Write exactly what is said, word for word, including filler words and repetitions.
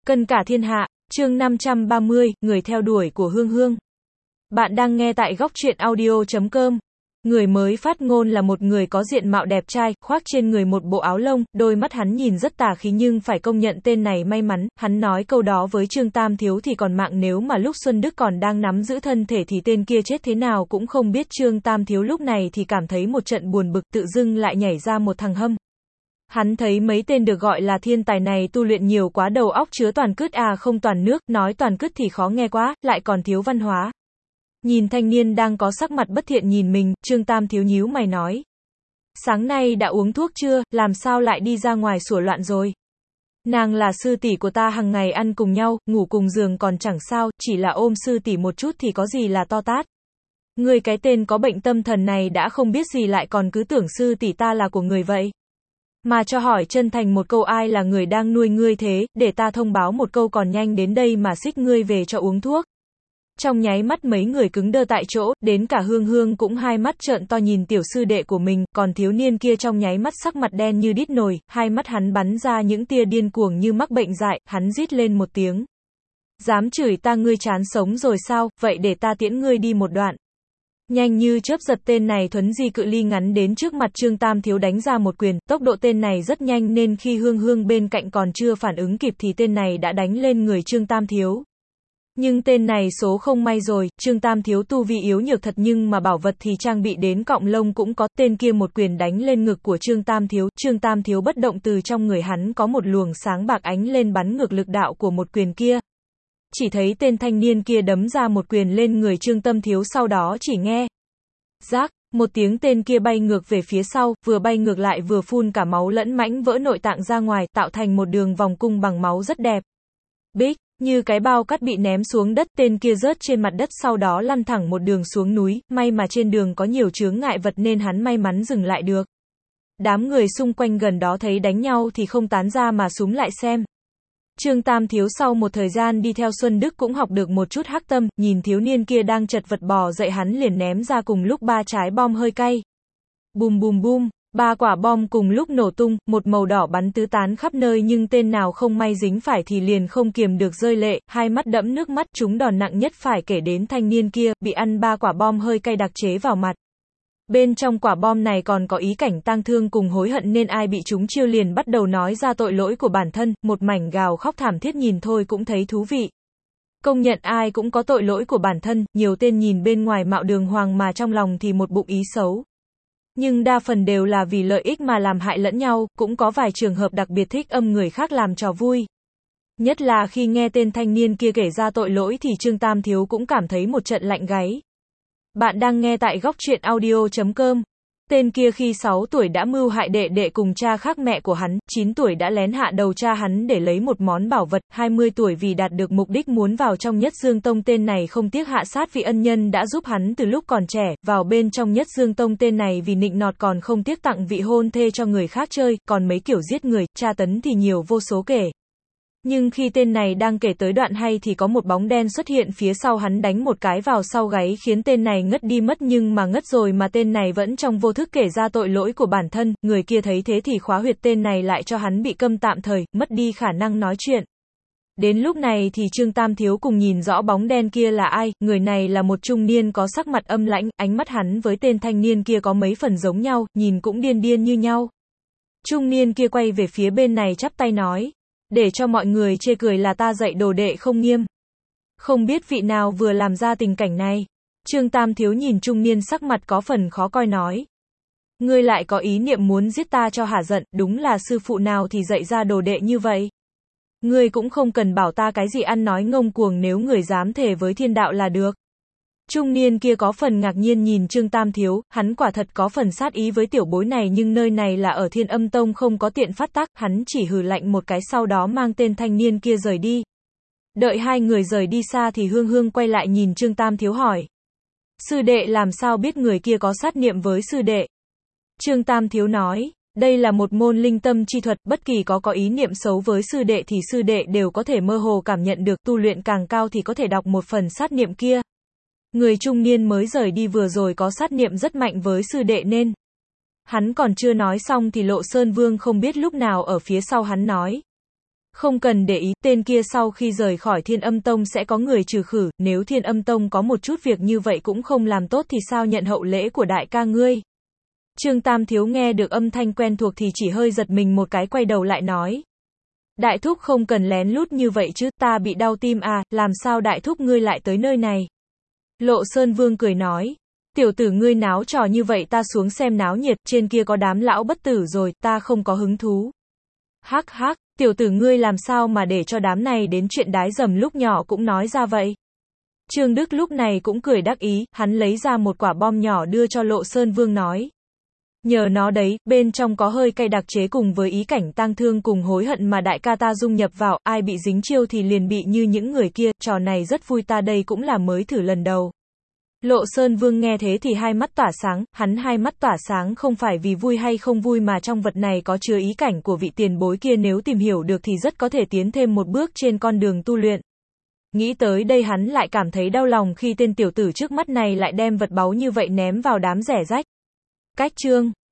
Cân cả thiên hạ, chương năm trăm ba mươi, người theo đuổi của Hương Hương. Bạn đang nghe tại góc truyện audio chấm com. Người mới phát ngôn là một người có diện mạo đẹp trai, khoác trên người một bộ áo lông, đôi mắt hắn nhìn rất tà khí nhưng phải công nhận tên này may mắn, hắn nói câu đó với Trương Tam Thiếu thì còn mạng, nếu mà lúc Xuân Đức còn đang nắm giữ thân thể thì tên kia chết thế nào cũng không biết. Trương Tam Thiếu lúc này thì cảm thấy một trận buồn bực, tự dưng lại nhảy ra một thằng hâm. Hắn thấy mấy tên được gọi là thiên tài này tu luyện nhiều quá, đầu óc chứa toàn cứt à không toàn nước, nói toàn cứt thì khó nghe quá, lại còn thiếu văn hóa. Nhìn thanh niên đang có sắc mặt bất thiện nhìn mình, Trương Tam Thiếu nhíu mày nói. Sáng nay đã uống thuốc chưa, làm sao lại đi ra ngoài sủa loạn rồi? Nàng là sư tỷ của ta, hàng ngày ăn cùng nhau, ngủ cùng giường còn chẳng sao, chỉ là ôm sư tỷ một chút thì có gì là to tát. Người cái tên có bệnh tâm thần này đã không biết gì lại còn cứ tưởng sư tỷ ta là của người vậy. Mà cho hỏi chân thành một câu, ai là người đang nuôi ngươi thế, để ta thông báo một câu còn nhanh đến đây mà xích ngươi về cho uống thuốc. Trong nháy mắt mấy người cứng đơ tại chỗ, đến cả Hương Hương cũng hai mắt trợn to nhìn tiểu sư đệ của mình, còn thiếu niên kia trong nháy mắt sắc mặt đen như đít nồi, hai mắt hắn bắn ra những tia điên cuồng như mắc bệnh dại, hắn rít lên một tiếng. Dám chửi ta, ngươi chán sống rồi sao, vậy để ta tiễn ngươi đi một đoạn. Nhanh như chớp giật, tên này thuấn di cự ly ngắn đến trước mặt Trương Tam Thiếu đánh ra một quyền, tốc độ tên này rất nhanh nên khi Hương Hương bên cạnh còn chưa phản ứng kịp thì tên này đã đánh lên người Trương Tam Thiếu. Nhưng tên này số không may rồi, Trương Tam Thiếu tu vi yếu nhược thật nhưng mà bảo vật thì trang bị đến cọng lông cũng có, tên kia một quyền đánh lên ngực của Trương Tam Thiếu, Trương Tam Thiếu bất động, từ trong người hắn có một luồng sáng bạc ánh lên bắn ngược lực đạo của một quyền kia. Chỉ thấy tên thanh niên kia đấm ra một quyền lên người Trương Tam Thiếu, sau đó chỉ nghe rác, một tiếng, tên kia bay ngược về phía sau, vừa bay ngược lại vừa phun cả máu lẫn mãnh vỡ nội tạng ra ngoài, tạo thành một đường vòng cung bằng máu rất đẹp. Bích, như cái bao cát bị ném xuống đất, tên kia rớt trên mặt đất sau đó lăn thẳng một đường xuống núi, may mà trên đường có nhiều chướng ngại vật nên hắn may mắn dừng lại được. Đám người xung quanh gần đó thấy đánh nhau thì không tán ra mà xúm lại xem. Trương Tam Thiếu sau một thời gian đi theo Xuân Đức cũng học được một chút hắc tâm, nhìn thiếu niên kia đang chật vật bò dậy hắn liền ném ra cùng lúc ba trái bom hơi cay. Bùm bùm bùm, ba quả bom cùng lúc nổ tung, một màu đỏ bắn tứ tán khắp nơi nhưng tên nào không may dính phải thì liền không kiềm được rơi lệ, hai mắt đẫm nước mắt. Chúng đòn nặng nhất phải kể đến thanh niên kia, bị ăn ba quả bom hơi cay đặc chế vào mặt. Bên trong quả bom này còn có ý cảnh tang thương cùng hối hận nên ai bị chúng chiêu liền bắt đầu nói ra tội lỗi của bản thân, một mảnh gào khóc thảm thiết nhìn thôi cũng thấy thú vị. Công nhận ai cũng có tội lỗi của bản thân, nhiều tên nhìn bên ngoài mạo đường hoàng mà trong lòng thì một bụng ý xấu. Nhưng đa phần đều là vì lợi ích mà làm hại lẫn nhau, cũng có vài trường hợp đặc biệt thích âm người khác làm trò vui. Nhất là khi nghe tên thanh niên kia kể ra tội lỗi thì Trương Tam Thiếu cũng cảm thấy một trận lạnh gáy. Bạn đang nghe tại góc truyện audio chấm com. Tên kia khi sáu tuổi đã mưu hại đệ đệ cùng cha khác mẹ của hắn, chín tuổi đã lén hạ đầu cha hắn để lấy một món bảo vật, hai mươi tuổi vì đạt được mục đích muốn vào trong Nhất Dương Tông, tên này không tiếc hạ sát vị ân nhân đã giúp hắn từ lúc còn trẻ, vào bên trong Nhất Dương Tông tên này vì nịnh nọt còn không tiếc tặng vị hôn thê cho người khác chơi, còn mấy kiểu giết người, tra tấn thì nhiều vô số kể. Nhưng khi tên này đang kể tới đoạn hay thì có một bóng đen xuất hiện phía sau hắn đánh một cái vào sau gáy khiến tên này ngất đi mất, nhưng mà ngất rồi mà tên này vẫn trong vô thức kể ra tội lỗi của bản thân, người kia thấy thế thì khóa huyệt tên này lại cho hắn bị câm tạm thời, mất đi khả năng nói chuyện. Đến lúc này thì Trương Tam Thiếu cùng nhìn rõ bóng đen kia là ai, người này là một trung niên có sắc mặt âm lãnh, ánh mắt hắn với tên thanh niên kia có mấy phần giống nhau, nhìn cũng điên điên như nhau. Trung niên kia quay về phía bên này chắp tay nói. Để cho mọi người chê cười là ta dạy đồ đệ không nghiêm. Không biết vị nào vừa làm ra tình cảnh này. Trương Tam Thiếu nhìn trung niên sắc mặt có phần khó coi nói. Ngươi lại có ý niệm muốn giết ta cho hả giận, đúng là sư phụ nào thì dạy ra đồ đệ như vậy. Ngươi cũng không cần bảo ta cái gì ăn nói ngông cuồng, nếu người dám thề với thiên đạo là được. Trung niên kia có phần ngạc nhiên nhìn Trương Tam Thiếu, hắn quả thật có phần sát ý với tiểu bối này nhưng nơi này là ở Thiên Âm Tông không có tiện phát tác, hắn chỉ hừ lạnh một cái sau đó mang tên thanh niên kia rời đi. Đợi hai người rời đi xa thì Hương Hương quay lại nhìn Trương Tam Thiếu hỏi. Sư đệ làm sao biết người kia có sát niệm với sư đệ? Trương Tam Thiếu nói, đây là một môn linh tâm chi thuật, bất kỳ có có ý niệm xấu với sư đệ thì sư đệ đều có thể mơ hồ cảm nhận được, tu luyện càng cao thì có thể đọc một phần sát niệm kia. Người trung niên mới rời đi vừa rồi có sát niệm rất mạnh với sư đệ nên. Hắn còn chưa nói xong thì Lộ Sơn Vương không biết lúc nào ở phía sau hắn nói. Không cần để ý, tên kia sau khi rời khỏi Thiên Âm Tông sẽ có người trừ khử, nếu Thiên Âm Tông có một chút việc như vậy cũng không làm tốt thì sao nhận hậu lễ của đại ca ngươi. Trương Tam Thiếu nghe được âm thanh quen thuộc thì chỉ hơi giật mình một cái, quay đầu lại nói. Đại thúc không cần lén lút như vậy chứ, ta bị đau tim à, làm sao đại thúc ngươi lại tới nơi này. Lộ Sơn Vương cười nói. Tiểu tử ngươi náo trò như vậy ta xuống xem náo nhiệt, trên kia có đám lão bất tử rồi, ta không có hứng thú. Hắc hắc, tiểu tử ngươi làm sao mà để cho đám này đến chuyện đái dầm lúc nhỏ cũng nói ra vậy. Trương Đức lúc này cũng cười đắc ý, hắn lấy ra một quả bom nhỏ đưa cho Lộ Sơn Vương nói. Nhờ nó đấy, bên trong có hơi cay đặc chế cùng với ý cảnh tang thương cùng hối hận mà đại ca ta dung nhập vào, ai bị dính chiêu thì liền bị như những người kia, trò này rất vui, ta đây cũng là mới thử lần đầu. Lộ Sơn Vương nghe thế thì hai mắt tỏa sáng, hắn hai mắt tỏa sáng không phải vì vui hay không vui mà trong vật này có chứa ý cảnh của vị tiền bối kia, nếu tìm hiểu được thì rất có thể tiến thêm một bước trên con đường tu luyện. Nghĩ tới đây hắn lại cảm thấy đau lòng khi tên tiểu tử trước mắt này lại đem vật báu như vậy ném vào đám rẻ rách. Cách chương